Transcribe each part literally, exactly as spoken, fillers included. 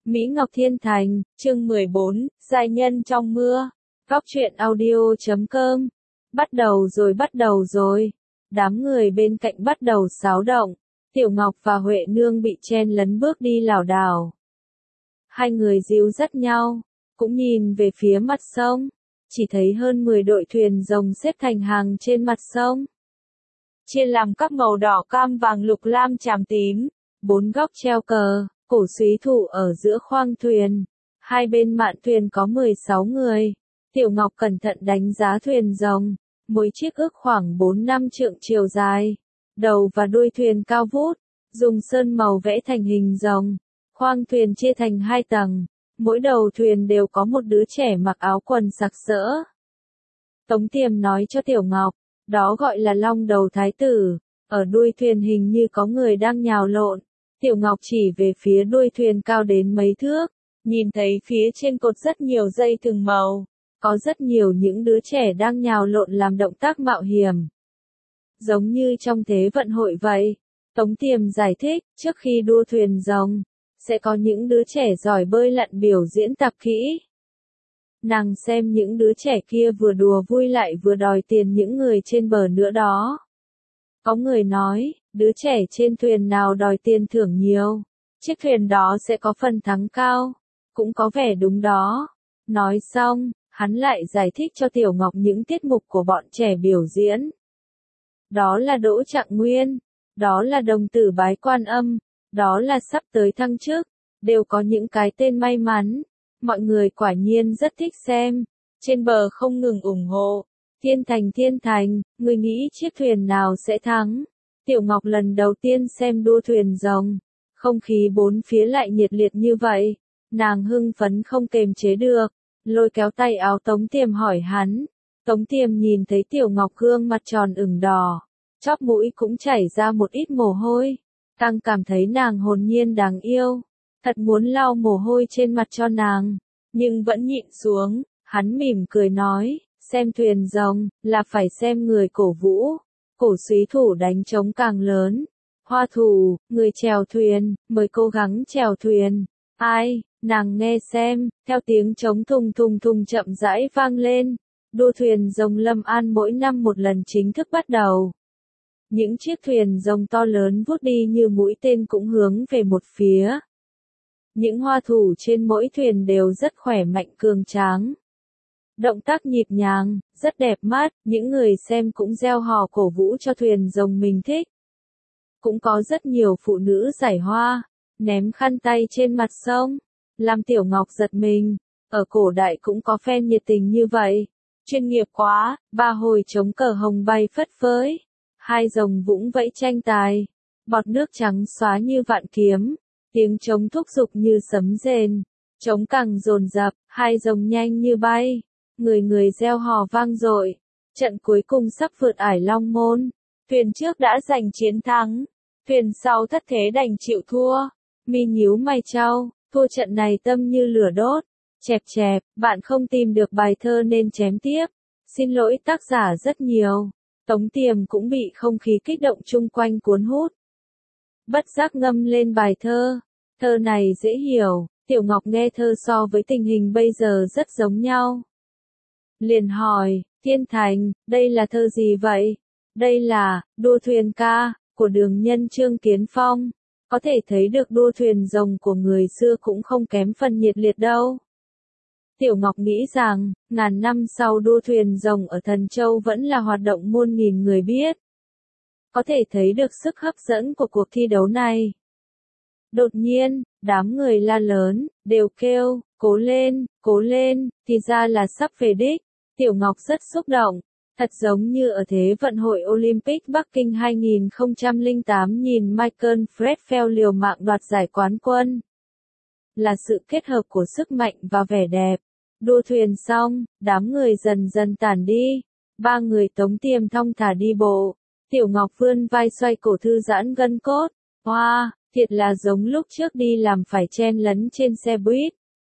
Mỹ Ngọc Thiên Thành, chương mười bốn, Giai nhân trong mưa. Góc truyện audio chấm com. Bắt đầu rồi bắt đầu rồi. Đám người bên cạnh bắt đầu xáo động. Tiểu Ngọc và Huệ Nương bị chen lấn bước đi lảo đảo. Hai người díu dắt nhau, cũng nhìn về phía mặt sông. Chỉ thấy hơn mười đội thuyền rồng xếp thành hàng trên mặt sông. Chia làm các màu đỏ cam vàng lục lam chàm tím. Bốn góc treo cờ. Cổ súy thủ ở giữa khoang thuyền. Hai bên mạn thuyền có mười sáu người. Tiểu Ngọc cẩn thận đánh giá thuyền rồng. Mỗi chiếc ước khoảng bốn năm trượng chiều dài. Đầu và đuôi thuyền cao vút. Dùng sơn màu vẽ thành hình rồng. Khoang thuyền chia thành hai tầng. Mỗi đầu thuyền đều có một đứa trẻ mặc áo quần sặc sỡ. Tống Tiềm nói cho Tiểu Ngọc. Đó gọi là long đầu thái tử. Ở đuôi thuyền hình như có người đang nhào lộn. Tiểu Ngọc chỉ về phía đuôi thuyền cao đến mấy thước, nhìn thấy phía trên cột rất nhiều dây thừng màu, có rất nhiều những đứa trẻ đang nhào lộn làm động tác mạo hiểm. Giống như trong thế vận hội vậy, Tống Tiềm giải thích, trước khi đua thuyền rồng, sẽ có những đứa trẻ giỏi bơi lặn biểu diễn tập kỹ. Nàng xem những đứa trẻ kia vừa đùa vui lại vừa đòi tiền những người trên bờ nữa đó. Có người nói, đứa trẻ trên thuyền nào đòi tiền thưởng nhiều, chiếc thuyền đó sẽ có phần thắng cao, cũng có vẻ đúng đó. Nói xong, hắn lại giải thích cho Tiểu Ngọc những tiết mục của bọn trẻ biểu diễn. Đó là đỗ trạng nguyên, đó là đồng tử bái quan âm, đó là sắp tới thăng chức, đều có những cái tên may mắn. Mọi người quả nhiên rất thích xem, trên bờ không ngừng ủng hộ. Thiên Thành Thiên Thành, người nghĩ chiếc thuyền nào sẽ thắng? Tiểu Ngọc lần đầu tiên xem đua thuyền rồng, không khí bốn phía lại nhiệt liệt như vậy, nàng hưng phấn không kềm chế được, lôi kéo tay áo Tống Tiềm hỏi hắn. Tống Tiềm nhìn thấy Tiểu Ngọc gương mặt tròn ửng đỏ, chóp mũi cũng chảy ra một ít mồ hôi, tăng cảm thấy nàng hồn nhiên đáng yêu, thật muốn lau mồ hôi trên mặt cho nàng, nhưng vẫn nhịn xuống, hắn mỉm cười nói. Xem thuyền rồng, là phải xem người cổ vũ, cổ súy thủ đánh trống càng lớn. Hoa thủ, người chèo thuyền, mới cố gắng chèo thuyền. Ai, nàng nghe xem, theo tiếng trống thùng thùng thùng chậm rãi vang lên. Đua thuyền rồng Lâm An mỗi năm một lần chính thức bắt đầu. Những chiếc thuyền rồng to lớn vút đi như mũi tên cũng hướng về một phía. Những hoa thủ trên mỗi thuyền đều rất khỏe mạnh cường tráng. Động tác nhịp nhàng, rất đẹp mắt, những người xem cũng reo hò cổ vũ cho thuyền rồng mình thích. Cũng có rất nhiều phụ nữ giải hoa, ném khăn tay trên mặt sông, làm Tiểu Ngọc giật mình, ở cổ đại cũng có fan nhiệt tình như vậy. Chuyên nghiệp quá, ba hồi trống cờ hồng bay phất phới, hai rồng vũng vẫy tranh tài, bọt nước trắng xóa như vạn kiếm, tiếng trống thúc giục như sấm rền, trống càng dồn dập, hai rồng nhanh như bay. Người người reo hò vang dội, trận cuối cùng sắp vượt ải Long Môn, thuyền trước đã giành chiến thắng, thuyền sau thất thế đành chịu thua, mi nhíu mày trao, thua trận này tâm như lửa đốt, chẹp chẹp, bạn không tìm được bài thơ nên chém tiếp, xin lỗi tác giả rất nhiều, Tống Tiềm cũng bị không khí kích động chung quanh cuốn hút. Bất giác ngâm lên bài thơ, thơ này dễ hiểu, Tiểu Ngọc nghe thơ so với tình hình bây giờ rất giống nhau. Liền hỏi, Thiên Thành, đây là thơ gì vậy? Đây là, đua thuyền ca, của đường nhân Trương Kiến Phong. Có thể thấy được đua thuyền rồng của người xưa cũng không kém phần nhiệt liệt đâu. Tiểu Ngọc nghĩ rằng, ngàn năm sau đua thuyền rồng ở Thần Châu vẫn là hoạt động muôn nghìn người biết. Có thể thấy được sức hấp dẫn của cuộc thi đấu này. Đột nhiên, đám người la lớn, đều kêu, cố lên, cố lên, thì ra là sắp về đích. Tiểu Ngọc rất xúc động, thật giống như ở Thế vận hội Olympic Bắc Kinh hai không không tám nhìn Michael Phelps liều mạng đoạt giải quán quân. Là sự kết hợp của sức mạnh và vẻ đẹp. Đua thuyền xong, đám người dần dần tản đi. Ba người Tống Tiềm thong thả đi bộ. Tiểu Ngọc vươn vai xoay cổ thư giãn gân cốt. Hoa, wow, thiệt là giống lúc trước đi làm phải chen lấn trên xe buýt.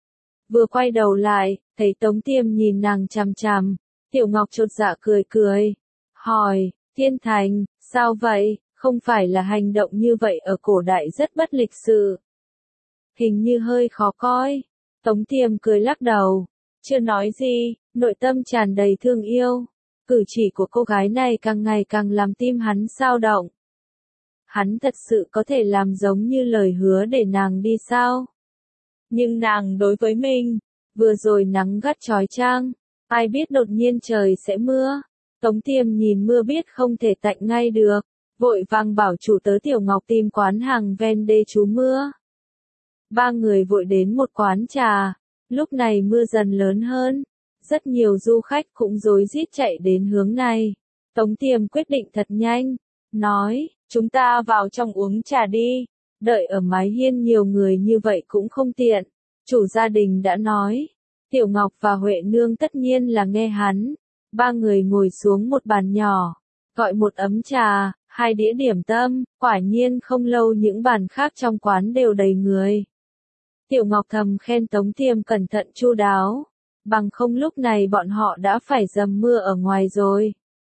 Vừa quay đầu lại, thấy Tống Tiềm nhìn nàng chằm chằm, Tiểu Ngọc chột dạ cười cười, hỏi, Thiên Thành, sao vậy, không phải là hành động như vậy ở cổ đại rất bất lịch sự. hình như hơi khó coi. Tống Tiêm cười lắc đầu, chưa nói gì, nội tâm tràn đầy thương yêu. Cử chỉ của cô gái này càng ngày càng làm tim hắn xao động. Hắn thật sự có thể làm giống như lời hứa để nàng đi sao? Nhưng nàng đối với mình, vừa rồi nắng gắt chói chang, ai biết đột nhiên trời sẽ mưa. Tống Tiêm nhìn mưa biết không thể tạnh ngay được, vội vàng bảo chủ tớ Tiểu Ngọc tìm quán hàng ven đê trú mưa. Ba người vội đến một quán trà, lúc này mưa dần lớn hơn, rất nhiều du khách cũng rối rít chạy đến hướng này. Tống Tiêm quyết định thật nhanh, nói, chúng ta vào trong uống trà đi, đợi ở mái hiên nhiều người như vậy cũng không tiện. Chủ gia đình đã nói, Tiểu Ngọc và Huệ Nương tất nhiên là nghe hắn. Ba người ngồi xuống một bàn nhỏ, gọi một ấm trà, hai đĩa điểm tâm, quả nhiên không lâu những bàn khác trong quán đều đầy người. Tiểu Ngọc thầm khen Tống Tiêm cẩn thận chu đáo, bằng không lúc này bọn họ đã phải dầm mưa ở ngoài rồi.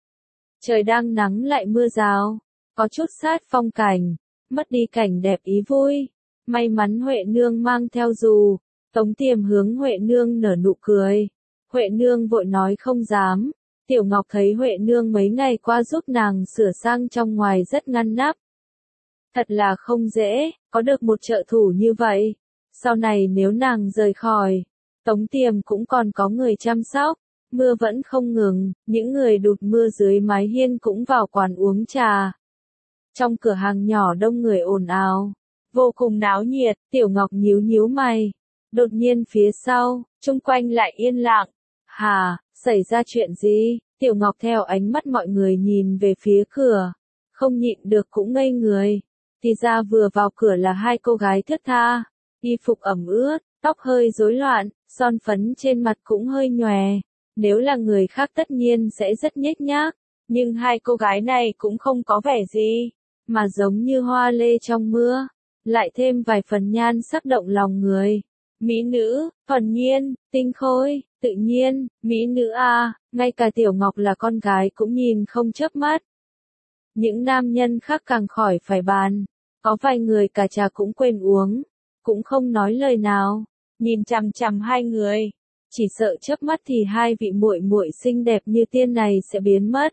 Trời đang nắng lại mưa rào, có chút sát phong cảnh, mất đi cảnh đẹp ý vui. May mắn Huệ Nương mang theo dù, Tống Tiêm hướng Huệ Nương nở nụ cười. Huệ Nương vội nói không dám. Tiểu Ngọc thấy Huệ Nương mấy ngày qua giúp nàng sửa sang trong ngoài rất ngăn nắp. Thật là không dễ, có được một trợ thủ như vậy. Sau này nếu nàng rời khỏi, Tống Tiêm cũng còn có người chăm sóc. Mưa vẫn không ngừng, những người đụt mưa dưới mái hiên cũng vào quán uống trà. Trong cửa hàng nhỏ đông người ồn ào, vô cùng náo nhiệt. Tiểu Ngọc nhíu nhíu mày. Đột nhiên phía sau, chung quanh lại yên lặng. Hà, xảy ra chuyện gì? Tiểu Ngọc theo ánh mắt mọi người nhìn về phía cửa, không nhịn được cũng ngây người. Thì ra vừa vào cửa là hai cô gái thướt tha, y phục ẩm ướt, tóc hơi rối loạn, son phấn trên mặt cũng hơi nhòe. Nếu là người khác tất nhiên sẽ rất nhếch nhác, nhưng hai cô gái này cũng không có vẻ gì, mà giống như hoa lê trong mưa, lại thêm vài phần nhan sắc động lòng người. Mỹ nữ, thuần nhiên, tinh khôi, tự nhiên, mỹ nữ a, ngay cả Tiểu Ngọc là con gái cũng nhìn không chớp mắt. Những nam nhân khác càng khỏi phải bàn, có vài người cả trà cũng quên uống, cũng không nói lời nào, nhìn chằm chằm hai người, chỉ sợ chớp mắt thì hai vị muội muội xinh đẹp như tiên này sẽ biến mất.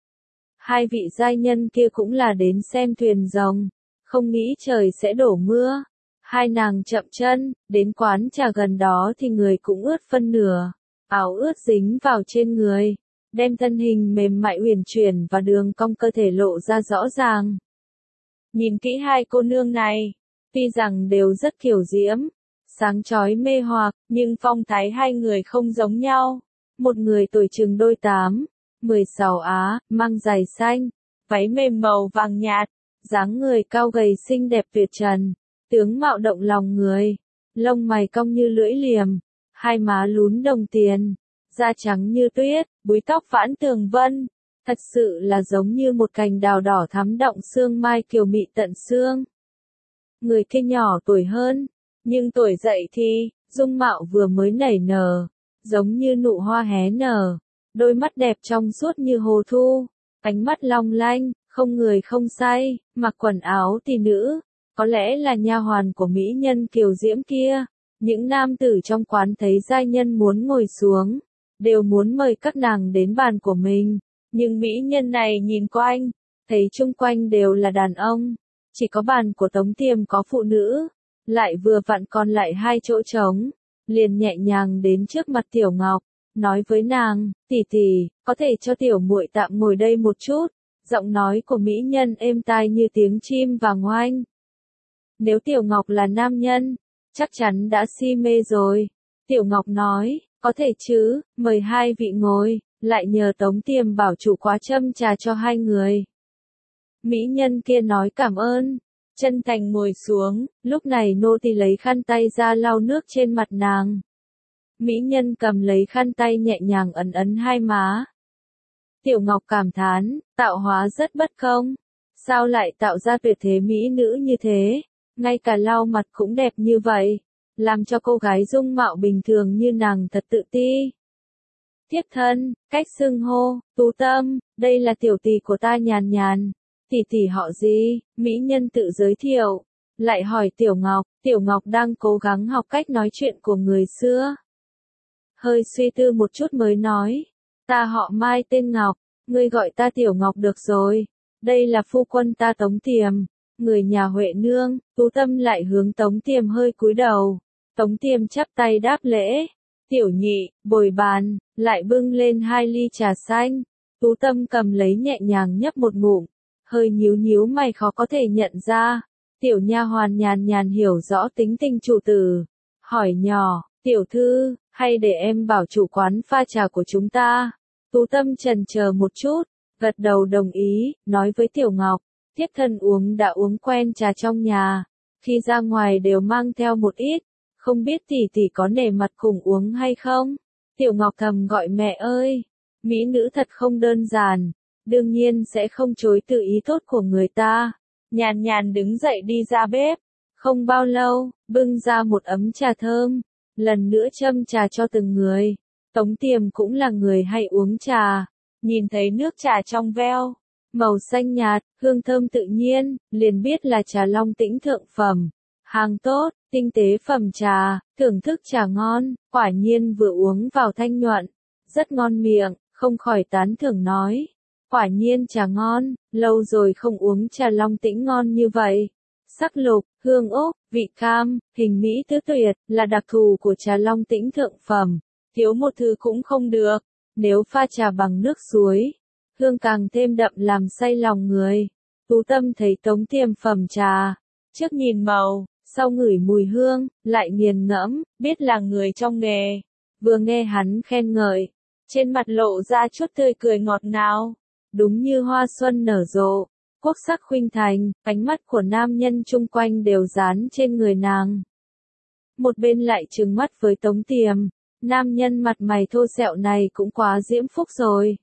Hai vị giai nhân kia cũng là đến xem thuyền rồng, không nghĩ trời sẽ đổ mưa. Hai nàng chậm chân, đến quán trà gần đó thì người cũng ướt phân nửa, áo ướt dính vào trên người, đem thân hình mềm mại uyển chuyển và đường cong cơ thể lộ ra rõ ràng. Nhìn kỹ hai cô nương này, tuy rằng đều rất kiều diễm, sáng chói mê hoặc, nhưng phong thái hai người không giống nhau. Một người tuổi chừng đôi tám, mười sáu á, mang giày xanh, váy mềm màu vàng nhạt, dáng người cao gầy xinh đẹp tuyệt trần. Tướng mạo động lòng người, lông mày cong như lưỡi liềm, hai má lún đồng tiền, da trắng như tuyết, búi tóc vãn tường vân, thật sự là giống như một cành đào đỏ thắm động sương mai kiều mị tận xương. Người kia nhỏ tuổi hơn, nhưng tuổi dậy thì, dung mạo vừa mới nảy nở, giống như nụ hoa hé nở, đôi mắt đẹp trong suốt như hồ thu, ánh mắt long lanh, không người không say, mặc quần áo tỷ nữ. Có lẽ là nha hoàn của mỹ nhân kiều diễm kia. Những nam tử trong quán thấy giai nhân muốn ngồi xuống, đều muốn mời các nàng đến bàn của mình. Nhưng mỹ nhân này nhìn quanh, thấy chung quanh đều là đàn ông. Chỉ có bàn của Tống Tiêm có phụ nữ, lại vừa vặn còn lại hai chỗ trống. Liền nhẹ nhàng đến trước mặt Tiểu Ngọc, nói với nàng, tỷ tỷ, có thể cho tiểu muội tạm ngồi đây một chút. Giọng nói của mỹ nhân êm tai như tiếng chim vàng oanh. Nếu Tiểu Ngọc là nam nhân, chắc chắn đã si mê rồi. Tiểu Ngọc nói, có thể chứ, mời hai vị ngồi, lại nhờ Tống Tiêm bảo chủ quá châm trà cho hai người. Mỹ nhân kia nói cảm ơn, chân thành ngồi xuống, lúc này nô tỳ lấy khăn tay ra lau nước trên mặt nàng. Mỹ nhân cầm lấy khăn tay nhẹ nhàng ấn ấn hai má. Tiểu Ngọc cảm thán, tạo hóa rất bất công, sao lại tạo ra tuyệt thế mỹ nữ như thế? Ngay cả lau mặt cũng đẹp như vậy, làm cho cô gái dung mạo bình thường như nàng thật tự ti. Thiếp thân, cách xưng hô, Tú Tâm, đây là tiểu tỷ của ta Nhàn Nhàn. Tỷ tỷ họ gì? Mỹ nhân tự giới thiệu, lại hỏi Tiểu Ngọc, Tiểu Ngọc đang cố gắng học cách nói chuyện của người xưa. Hơi suy tư một chút mới nói, ta họ Mai tên Ngọc, ngươi gọi ta Tiểu Ngọc được rồi, đây là phu quân ta Tống Tiềm, người nhà Huệ Nương. Tú Tâm lại hướng Tống Tiềm hơi cúi đầu, Tống Tiềm chắp tay đáp lễ, Tiểu nhị, bồi bàn, lại bưng lên hai ly trà xanh, Tú Tâm cầm lấy nhẹ nhàng nhấp một ngụm, hơi nhíu nhíu mày khó có thể nhận ra, tiểu nha hoàn nhàn nhàn hiểu rõ tính tình chủ tử, hỏi nhỏ, tiểu thư, hay để em bảo chủ quán pha trà của chúng ta. Tú Tâm chần chờ một chút, gật đầu đồng ý, nói với Tiểu Ngọc, thiếp thân uống đã uống quen trà trong nhà, khi ra ngoài đều mang theo một ít, không biết tỷ tỷ có nể mặt cùng uống hay không. Tiểu Ngọc thầm gọi mẹ ơi, mỹ nữ thật không đơn giản, đương nhiên sẽ không chối từ ý tốt của người ta. Nhàn nhàn đứng dậy đi ra bếp, không bao lâu, bưng ra một ấm trà thơm, lần nữa châm trà cho từng người. Tống Tiềm cũng là người hay uống trà, nhìn thấy nước trà trong veo, màu xanh nhạt, hương thơm tự nhiên, liền biết là trà Long Tĩnh thượng phẩm, hàng tốt, tinh tế phẩm trà, thưởng thức trà ngon, quả nhiên vừa uống vào thanh nhuận, rất ngon miệng, không khỏi tán thưởng nói. Quả nhiên trà ngon, lâu rồi không uống trà Long Tĩnh ngon như vậy. Sắc lục, hương ốc, vị cam, hình mỹ tứ tuyệt, là đặc thù của trà Long Tĩnh thượng phẩm, thiếu một thứ cũng không được. Nếu pha trà bằng nước suối, hương càng thêm đậm làm say lòng người. Tú Tâm thấy Tống Tiềm phẩm trà, trước nhìn màu, sau ngửi mùi hương, lại nghiền ngẫm, biết là người trong nghề. Vừa nghe hắn khen ngợi, trên mặt lộ ra chút tươi cười ngọt ngào. Đúng như hoa xuân nở rộ, quốc sắc khuynh thành, ánh mắt của nam nhân chung quanh đều dán trên người nàng. Một bên lại trừng mắt với Tống Tiềm, nam nhân mặt mày thô sẹo này cũng quá diễm phúc rồi.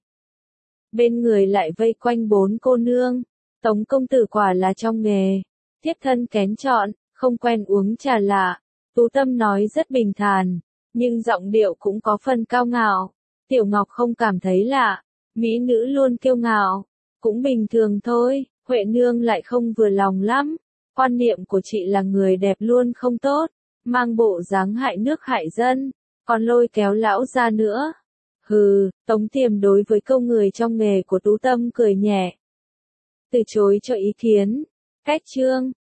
Bên người lại vây quanh bốn cô nương, Tống công tử quả là trong nghề, thiếp thân kén chọn, không quen uống trà lạ. Tú Tâm nói rất bình thản, nhưng giọng điệu cũng có phần cao ngạo. Tiểu Ngọc không cảm thấy lạ. Mỹ nữ luôn kiêu ngạo, cũng bình thường thôi. Huệ Nương lại không vừa lòng lắm, quan niệm của chị là người đẹp luôn không tốt, mang bộ dáng hại nước hại dân, còn lôi kéo lão ra nữa. Hừ, Tống Tiềm đối với câu người trong nghề của Tú Tâm cười nhẹ, từ chối cho ý kiến. Cách chương